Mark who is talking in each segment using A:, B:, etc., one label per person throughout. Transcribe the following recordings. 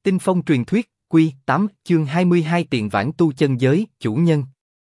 A: Tinh phong truyền thuyết, Quy 8, chương 22 Tiền vãn tu chân giới, chủ nhân.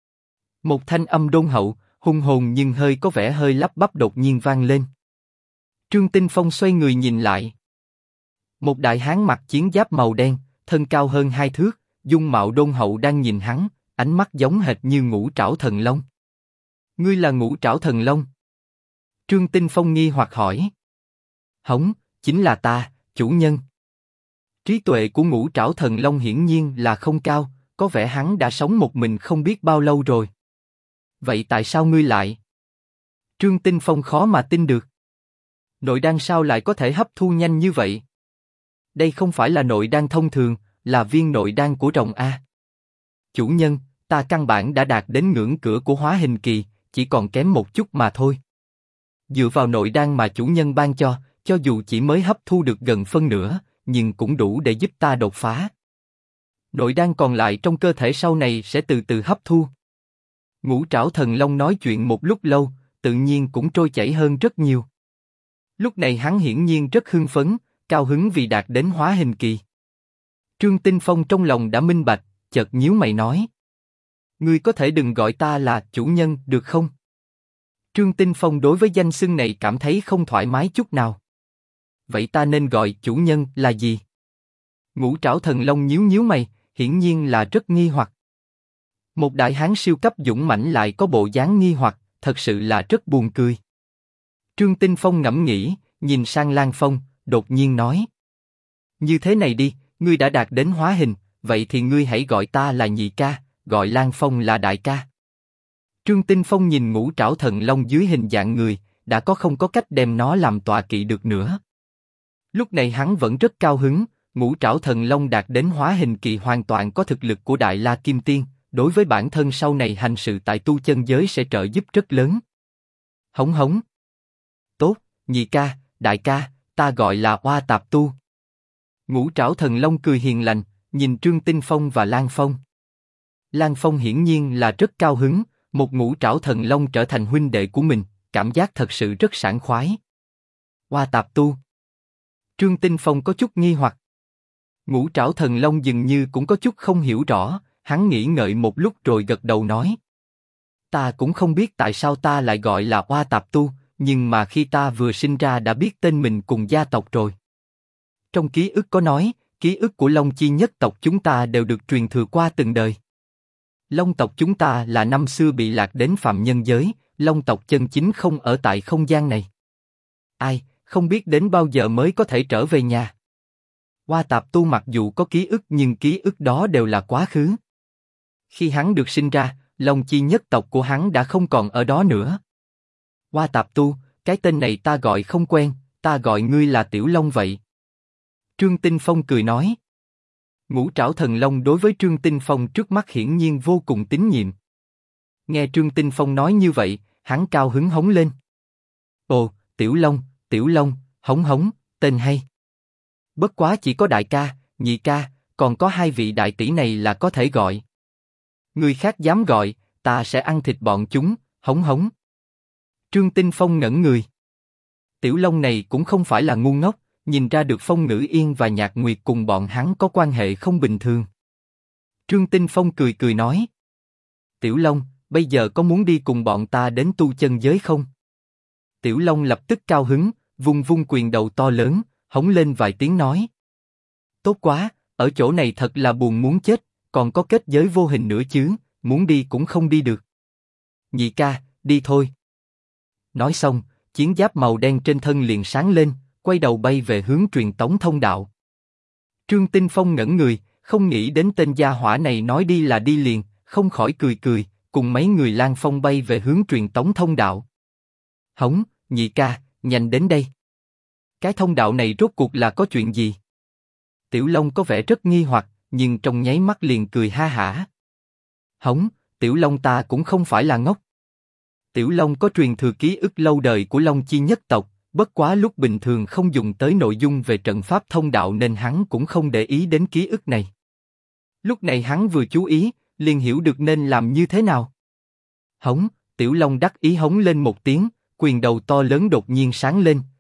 A: Một thanh âm đôn hậu, hùng hồn nhưng có vẻ hơi lắp bắp đột nhiên vang lên. Trương Tinh Phong xoay người nhìn lại. Một đại hán mặc chiến giáp màu đen, thân cao hơn 2 thước, dung mạo đôn hậu đang nhìn hắn, ánh mắt giống hệt như Ngũ Trảo Thần Long. Ngươi là Ngũ Trảo Thần Long? Trương Tinh Phong nghi hoặc hỏi. Hống, chính là ta, chủ nhân. Trí tuệ của Ngũ Trảo Thần Long hiển nhiên là không cao, có vẻ hắn đã sống một mình không biết bao lâu rồi. Vậy tại sao ngươi lại? Trương Tinh Phong khó mà tin được. Nội đan sao lại có thể hấp thu nhanh như vậy? Đây không phải là nội đan thông thường, là viên nội đan của rồng A. Chủ nhân, ta căn bản đã đạt đến ngưỡng cửa của hóa hình kỳ, chỉ còn kém một chút mà thôi. Dựa vào nội đan mà chủ nhân ban cho dù chỉ mới hấp thu được gần phân nửa, nhưng cũng đủ để giúp ta đột phá. Nội đan còn lại trong cơ thể sau này sẽ từ từ hấp thu. Ngũ Trảo Thần Long nói chuyện một lúc lâu, tự nhiên cũng trôi chảy hơn rất nhiều. Lúc này hắn hiển nhiên rất hưng phấn, cao hứng vì đạt đến hóa hình kỳ. Trương Tinh Phong trong lòng đã minh bạch, chợt nhíu mày nói: ngươi có thể đừng gọi ta là chủ nhân được không? Trương Tinh Phong đối với danh xưng này cảm thấy không thoải mái chút nào. Vậy ta nên gọi chủ nhân là gì? Ngũ Trảo Thần Long nhíu mày, hiển nhiên là rất nghi hoặc. Một đại hán siêu cấp dũng mãnh lại có bộ dáng nghi hoặc, thật sự là rất buồn cười. Trương Tinh Phong ngẫm nghĩ, nhìn sang Lang Phong, đột nhiên nói: như thế này đi, ngươi đã đạt đến hóa hình, vậy thì ngươi hãy gọi ta là nhị ca, gọi Lang Phong là đại ca. Trương Tinh Phong nhìn Ngũ Trảo Thần Long dưới hình dạng người, đã không có cách đem nó làm tọa kỵ được nữa. Lúc này hắn vẫn rất cao hứng, Ngũ Trảo Thần Long đạt đến hóa hình kỳ hoàn toàn có thực lực của Đại La Kim Tiên, đối với bản thân sau này hành sự tại tu chân giới sẽ trợ giúp rất lớn. Hống hống. Tốt, nhị ca, đại ca, ta gọi là Oa Tạp Tu. Ngũ Trảo Thần Long cười hiền lành, nhìn Trương Tinh Phong và Lang Phong. Lang Phong hiển nhiên là rất cao hứng, một Ngũ Trảo Thần Long trở thành huynh đệ của mình, cảm giác thật sự rất sảng khoái. Oa Tạp Tu. Trương Tinh Phong có chút nghi hoặc. Ngũ Trảo Thần Long dường như cũng có chút không hiểu rõ, hắn nghĩ ngợi một lúc rồi gật đầu nói: ta cũng không biết tại sao ta lại gọi là Oa Tạp Tu, nhưng mà khi ta vừa sinh ra đã biết tên mình cùng gia tộc rồi. Trong ký ức có nói, ký ức của Long Chi nhất tộc chúng ta đều được truyền thừa qua từng đời. Long tộc chúng ta là năm xưa bị lạc đến phàm nhân giới, Long tộc chân chính không ở tại không gian này. Ai, không biết đến bao giờ mới có thể trở về nhà. Oa Tạp Tu mặc dù có ký ức nhưng ký ức đó đều là quá khứ. Khi hắn được sinh ra, Long Chi nhất tộc của hắn đã không còn ở đó nữa. Oa Tạp Tu, cái tên này ta gọi không quen, ta gọi ngươi là Tiểu Long vậy. Trương Tinh Phong cười nói. Ngũ Trảo Thần Long đối với Trương Tinh Phong trước mắt hiển nhiên vô cùng tín nhiệm. Nghe Trương Tinh Phong nói như vậy, hắn cao hứng hống lên. Ồ, Tiểu Long, hống hống, tên hay. Bất quá chỉ có đại ca, nhị ca, còn có hai vị đại tỷ này là có thể gọi. Người khác dám gọi, ta sẽ ăn thịt bọn chúng, hống hống. Trương Tinh Phong ngẩn người. Tiểu Long này cũng không phải là ngu ngốc, nhìn ra được Phong Ngữ Yên và Nhạc Nguyệt cùng bọn hắn có quan hệ không bình thường. Trương Tinh Phong cười nói: Tiểu Long, bây giờ có muốn đi cùng bọn ta đến tu chân giới không? Tiểu Long lập tức cao hứng, vung quyền đầu to lớn, hống lên vài tiếng nói: tốt quá, ở chỗ này thật là buồn muốn chết, còn có kết giới vô hình nữa chứ, muốn đi cũng không đi được. Nhị ca, đi thôi. Nói xong, chiến giáp màu đen trên thân liền sáng lên, quay đầu bay về hướng truyền tống thông đạo. Trương Tinh Phong ngẩn người, không nghĩ đến tên gia hỏa này nói đi là đi liền, không khỏi cười, cùng mấy người Lang Phong bay về hướng truyền tống thông đạo. Hống, nhị ca, nhanh đến đây. Cái thông đạo này rốt cuộc là có chuyện gì? Tiểu Long có vẻ rất nghi hoặc, nhưng trong nháy mắt liền cười ha hả. Hống, Tiểu Long ta cũng không phải là ngốc. Tiểu Long có truyền thừa ký ức lâu đời của Long Chi nhất tộc, bất quá lúc bình thường không dùng tới nội dung về trận pháp thông đạo nên hắn cũng không để ý đến ký ức này. Lúc này hắn vừa chú ý, liền hiểu được nên làm như thế nào. Hống, Tiểu Long đắc ý hống lên một tiếng, quyền đầu to lớn đột nhiên sáng lên,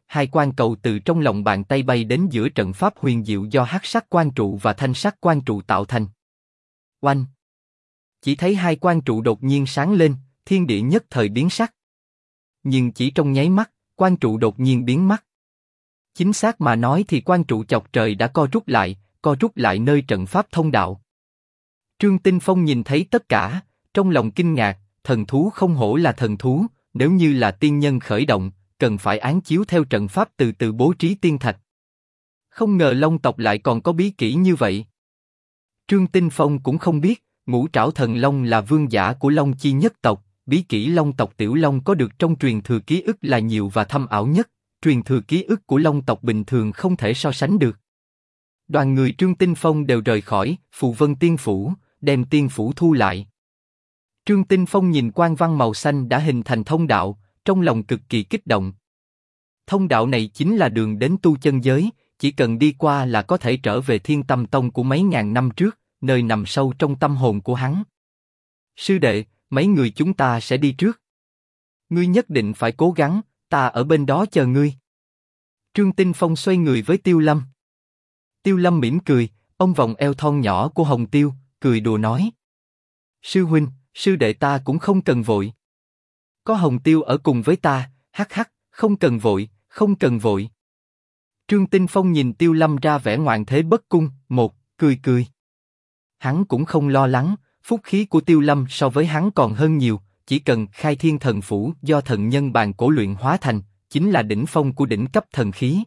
A: hai quan cầu từ trong lòng bàn tay bay đến giữa trận pháp huyền diệu do hắc sắc quan trụ và thanh sắc quan trụ tạo thành. Oanh! Chỉ thấy hai quan trụ đột nhiên sáng lên, thiên địa nhất thời biến sắc. Nhưng chỉ trong nháy mắt, quan trụ đột nhiên biến mất. Chính xác mà nói thì quan trụ chọc trời đã co rút lại nơi trận pháp thông đạo. Trương Tinh Phong nhìn thấy tất cả, trong lòng kinh ngạc, thần thú không hổ là thần thú, nếu như là tiên nhân khởi động, cần phải án chiếu theo trận pháp từ từ bố trí tiên thạch. Không ngờ Long tộc lại còn có bí kỹ như vậy. Trương Tinh Phong cũng không biết, Ngũ Trảo Thần Long là vương giả của Long Chi nhất tộc, bí kỹ Long tộc Tiểu Long có được trong truyền thừa ký ức là nhiều và thâm ảo nhất, truyền thừa ký ức của Long tộc bình thường không thể so sánh được. Đoàn người Trương Tinh Phong đều rời khỏi Phù Vân Tiên Phủ, đem tiên phủ thu lại. Trương Tinh Phong nhìn quang văn màu xanh đã hình thành thông đạo, trong lòng cực kỳ kích động. Thông đạo này chính là đường đến tu chân giới, chỉ cần đi qua là có thể trở về Thiên Tâm Tông của mấy ngàn năm trước, nơi nằm sâu trong tâm hồn của hắn. Sư đệ, mấy người chúng ta sẽ đi trước. Ngươi nhất định phải cố gắng, ta ở bên đó chờ ngươi. Trương Tinh Phong xoay người với Tiêu Lâm. Tiêu Lâm mỉm cười, ôm vòng eo thon nhỏ của Hồng Tiêu, cười đùa nói. Sư huynh, sư đệ ta cũng không cần vội. Có Hồng Tiêu ở cùng với ta, hắc hắc, không cần vội, không cần vội. Trương Tinh Phong nhìn Tiêu Lâm ra vẻ ngoạn thế bất cung, cười cười. Hắn cũng không lo lắng, phúc khí của Tiêu Lâm so với hắn còn hơn nhiều, chỉ cần khai thiên thần phủ do thần nhân bàn cổ luyện hóa thành, chính là đỉnh phong của đỉnh cấp thần khí.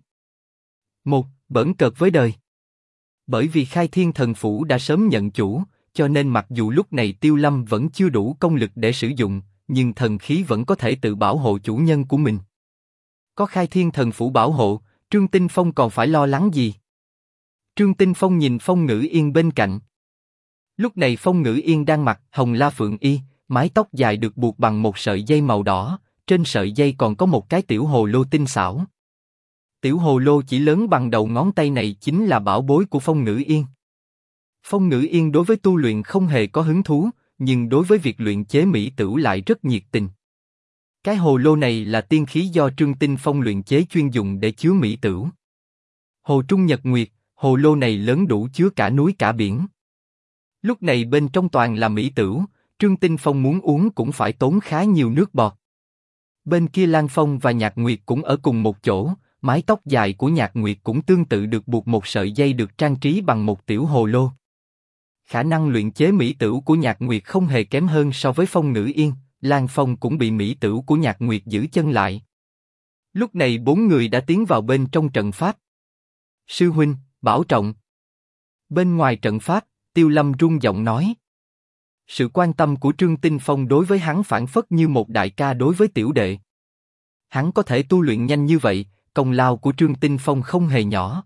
A: Bỡn cợt với đời. Bởi vì khai thiên thần phủ đã sớm nhận chủ, cho nên mặc dù lúc này Tiêu Lâm vẫn chưa đủ công lực để sử dụng, nhưng thần khí vẫn có thể tự bảo hộ chủ nhân của mình. Có khai thiên thần phủ bảo hộ, Trương Tinh Phong còn phải lo lắng gì? Trương Tinh Phong nhìn Phong Ngữ Yên bên cạnh. Lúc này Phong Ngữ Yên đang mặc hồng la phượng y, mái tóc dài được buộc bằng một sợi dây màu đỏ, trên sợi dây còn có một cái tiểu hồ lô tinh xảo. Tiểu hồ lô chỉ lớn bằng đầu ngón tay này chính là bảo bối của Phong Ngữ Yên. Phong Ngữ Yên đối với tu luyện không hề có hứng thú, nhưng đối với việc luyện chế mỹ tửu lại rất nhiệt tình. Cái hồ lô này là tiên khí do Trương Tinh Phong luyện chế chuyên dùng để chứa mỹ tửu. Hồ Trung Nhật Nguyệt, hồ lô này lớn đủ chứa cả núi cả biển. Lúc này bên trong toàn là mỹ tửu, Trương Tinh Phong muốn uống cũng phải tốn khá nhiều nước bọt. Bên kia Lan Phong và Nhạc Nguyệt cũng ở cùng một chỗ, mái tóc dài của Nhạc Nguyệt cũng tương tự được buộc một sợi dây được trang trí bằng một tiểu hồ lô. Khả năng luyện chế mỹ tửu của Nhạc Nguyệt không hề kém hơn so với Phong Ngữ Yên, Lan Phong cũng bị mỹ tửu của Nhạc Nguyệt giữ chân lại. Lúc này bốn người đã tiến vào bên trong trận pháp. Sư huynh, bảo trọng. Bên ngoài trận pháp, Tiêu Lâm rung giọng nói. Sự quan tâm của Trương Tinh Phong đối với hắn phảng phất như một đại ca đối với tiểu đệ. Hắn có thể tu luyện nhanh như vậy, công lao của Trương Tinh Phong không hề nhỏ.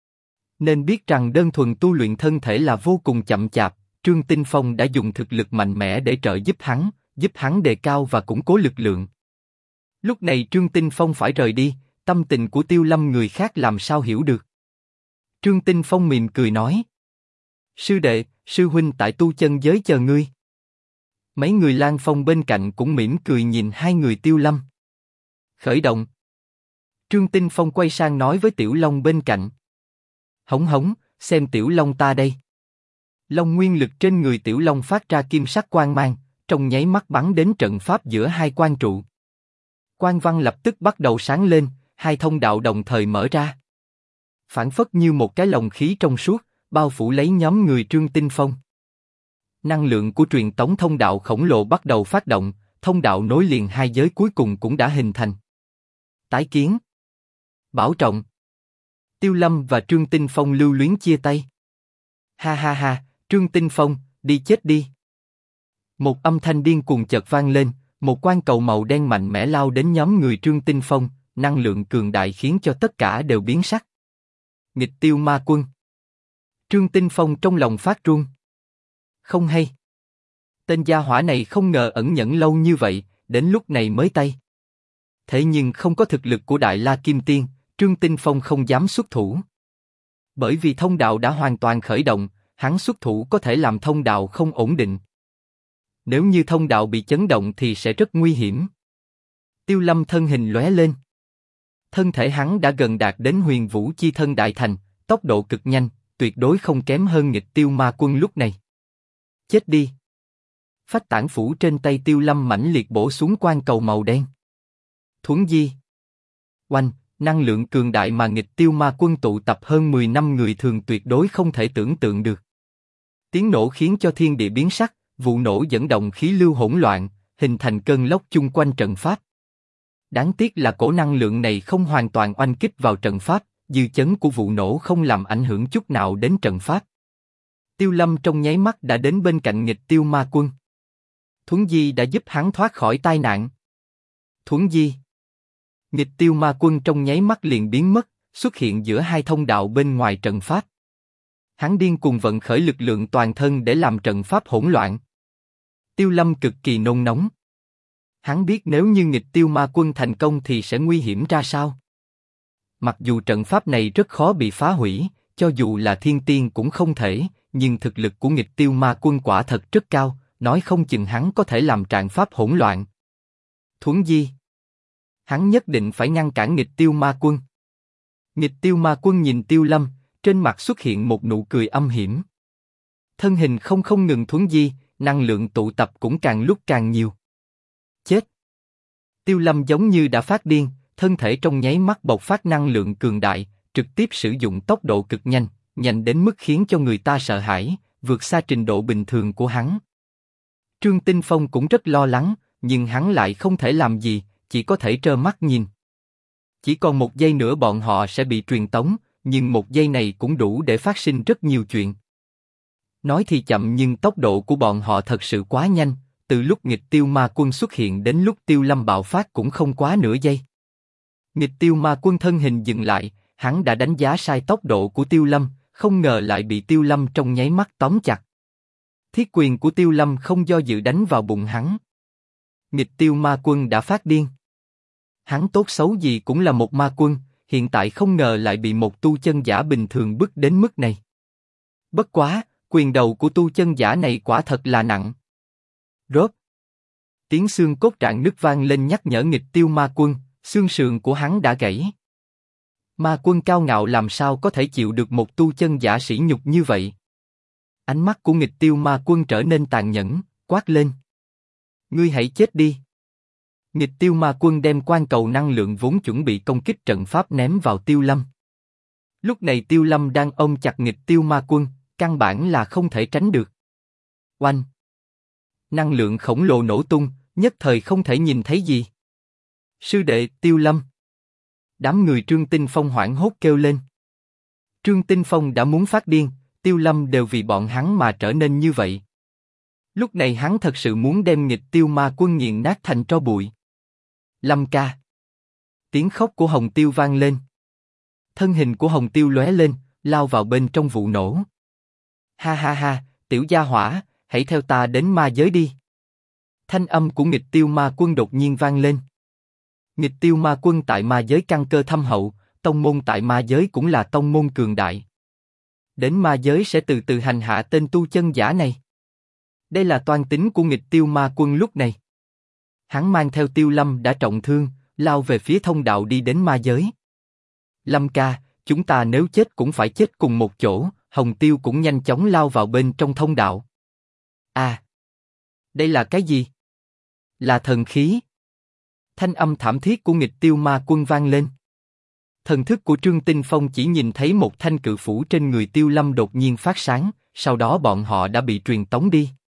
A: Nên biết rằng đơn thuần tu luyện thân thể là vô cùng chậm chạp, Trương Tinh Phong đã dùng thực lực mạnh mẽ để trợ giúp hắn đề cao và củng cố lực lượng. Lúc này Trương Tinh Phong phải rời đi, tâm tình của Tiêu Lâm người khác làm sao hiểu được. Trương Tinh Phong mỉm cười nói. Sư đệ, sư huynh tại tu chân giới chờ ngươi. Mấy người Lan Phong bên cạnh cũng mỉm cười nhìn hai người Tiêu Lâm. Khởi động. Trương Tinh Phong quay sang nói với Tiểu Long bên cạnh. Hống hống, xem Tiểu Long ta đây. Long nguyên lực trên người Tiểu Long phát ra kim sắc quang mang, trong nháy mắt bắn đến trận pháp giữa hai quan trụ. Quang văn lập tức bắt đầu sáng lên, hai thông đạo đồng thời mở ra. Phản phất như một cái lồng khí trong suốt, bao phủ lấy nhóm người Trương Tinh Phong. Năng lượng của truyền tống thông đạo khổng lồ bắt đầu phát động, thông đạo nối liền hai giới cuối cùng cũng đã hình thành. Tái kiến. Bảo trọng. Tiêu Lâm và Trương Tinh Phong lưu luyến chia tay. Ha ha ha, Trương Tinh Phong, đi chết đi. Một âm thanh điên cuồng chợt vang lên, một quan cầu màu đen mạnh mẽ lao đến nhóm người Trương Tinh Phong, năng lượng cường đại khiến cho tất cả đều biến sắc. Nghịch Tiêu Ma Quân. Trương Tinh Phong trong lòng phát run. Không hay. Tên gia hỏa này không ngờ ẩn nhẫn lâu như vậy, đến lúc này mới tay. Thế nhưng không có thực lực của Đại La Kim Tiên, Trương Tinh Phong không dám xuất thủ. Bởi vì thông đạo đã hoàn toàn khởi động, hắn xuất thủ có thể làm thông đạo không ổn định. Nếu như thông đạo bị chấn động thì sẽ rất nguy hiểm. Tiêu Lâm thân hình lóe lên. Thân thể hắn đã gần đạt đến Huyền Vũ Chi Thân Đại Thành, tốc độ cực nhanh, tuyệt đối không kém hơn Nghịch Tiêu Ma Quân lúc này. Chết đi! Phách tản phủ trên tay Tiêu Lâm mãnh liệt bổ xuống quan cầu màu đen. Thuấn di! Oanh! Năng lượng cường đại mà Nghịch Tiêu Ma Quân tụ tập hơn 10 năm người thường tuyệt đối không thể tưởng tượng được. Tiếng nổ khiến cho thiên địa biến sắc, vụ nổ dẫn động khí lưu hỗn loạn, hình thành cơn lốc chung quanh trận pháp. Đáng tiếc là cổ năng lượng này không hoàn toàn oanh kích vào trận pháp, dư chấn của vụ nổ không làm ảnh hưởng chút nào đến trận pháp. Tiêu Lâm trong nháy mắt đã đến bên cạnh Nghịch Tiêu Ma Quân. Thuấn di đã giúp hắn thoát khỏi tai nạn. Thuấn di! Nghịch Tiêu Ma Quân trong nháy mắt liền biến mất, xuất hiện giữa hai thông đạo bên ngoài trận pháp. Hắn điên cuồng vận khởi lực lượng toàn thân để làm trận pháp hỗn loạn. Tiêu Lâm cực kỳ nôn nóng. Hắn biết nếu như Nghịch Tiêu Ma Quân thành công thì sẽ nguy hiểm ra sao. Mặc dù trận pháp này rất khó bị phá hủy, cho dù là thiên tiên cũng không thể, nhưng thực lực của Nghịch Tiêu Ma Quân quả thật rất cao, nói không chừng hắn có thể làm trận pháp hỗn loạn. Thuấn di! Hắn nhất định phải ngăn cản Nghịch Tiêu Ma Quân. Nghịch Tiêu Ma Quân nhìn Tiêu Lâm, trên mặt xuất hiện một nụ cười âm hiểm. Thân hình không ngừng thuấn di, năng lượng tụ tập cũng càng lúc càng nhiều. Chết! Tiêu Lâm giống như đã phát điên, thân thể trong nháy mắt bộc phát năng lượng cường đại, trực tiếp sử dụng tốc độ cực nhanh, nhanh đến mức khiến cho người ta sợ hãi, vượt xa trình độ bình thường của hắn. Trương Tinh Phong cũng rất lo lắng, nhưng hắn lại không thể làm gì, chỉ có thể trơ mắt nhìn. Chỉ còn một giây nữa bọn họ sẽ bị truyền tống, nhưng một giây này cũng đủ để phát sinh rất nhiều chuyện. Nói thì chậm nhưng tốc độ của bọn họ thật sự quá nhanh, từ lúc Nghịch Tiêu Ma Quân xuất hiện đến lúc Tiêu Lâm bạo phát cũng không quá nửa giây. Nghịch Tiêu Ma Quân thân hình dừng lại, hắn đã đánh giá sai tốc độ của Tiêu Lâm, không ngờ lại bị Tiêu Lâm trong nháy mắt tóm chặt. Thiết quyền của Tiêu Lâm không do dự đánh vào bụng hắn. Nghịch Tiêu Ma Quân đã phát điên. Hắn tốt xấu gì cũng là một ma quân, hiện tại không ngờ lại bị một tu chân giả bình thường bức đến mức này. Bất quá, quyền đầu của tu chân giả này quả thật là nặng. Rốt. Tiếng xương cốt rạn nứt vang lên nhắc nhở Nghịch Tiêu Ma Quân, xương sườn của hắn đã gãy. Ma Quân cao ngạo làm sao có thể chịu được một tu chân giả sỉ nhục như vậy? Ánh mắt của Nghịch Tiêu Ma Quân trở nên tàn nhẫn, quát lên. Ngươi hãy chết đi. Nghịch Tiêu Ma Quân đem quan cầu năng lượng vốn chuẩn bị công kích trận pháp ném vào Tiêu Lâm. Lúc này Tiêu Lâm đang ôm chặt Nghịch Tiêu Ma Quân, căn bản là không thể tránh được. Oanh! Năng lượng khổng lồ nổ tung, nhất thời không thể nhìn thấy gì. Sư đệ, Tiêu Lâm! Đám người Trương Tinh Phong hoảng hốt kêu lên. Trương Tinh Phong đã muốn phát điên, Tiêu Lâm đều vì bọn hắn mà trở nên như vậy. Lúc này hắn thật sự muốn đem Nghịch Tiêu Ma Quân nghiền nát thành tro bụi. Lâm ca! Tiếng khóc của Hồng Tiêu vang lên. Thân hình của Hồng Tiêu lóe lên, lao vào bên trong vụ nổ. Ha ha ha, tiểu gia hỏa, hãy theo ta đến ma giới đi. Thanh âm của Nghịch Tiêu Ma Quân đột nhiên vang lên. Nghịch Tiêu Ma Quân tại ma giới căn cơ thâm hậu, tông môn tại ma giới cũng là tông môn cường đại. Đến ma giới sẽ từ từ hành hạ tên tu chân giả này. Đây là toan tính của Nghịch Tiêu Ma Quân lúc này. Hắn mang theo Tiêu Lâm đã trọng thương, lao về phía thông đạo đi đến ma giới. Lâm ca, chúng ta nếu chết cũng phải chết cùng một chỗ. Hồng Tiêu cũng nhanh chóng lao vào bên trong thông đạo. À! Đây là cái gì? Là thần khí. Thanh âm thảm thiết của Nghịch Tiêu Ma Quân vang lên. Thần thức của Trương Tinh Phong chỉ nhìn thấy một thanh cự phủ trên người Tiêu Lâm đột nhiên phát sáng, sau đó bọn họ đã bị truyền tống đi.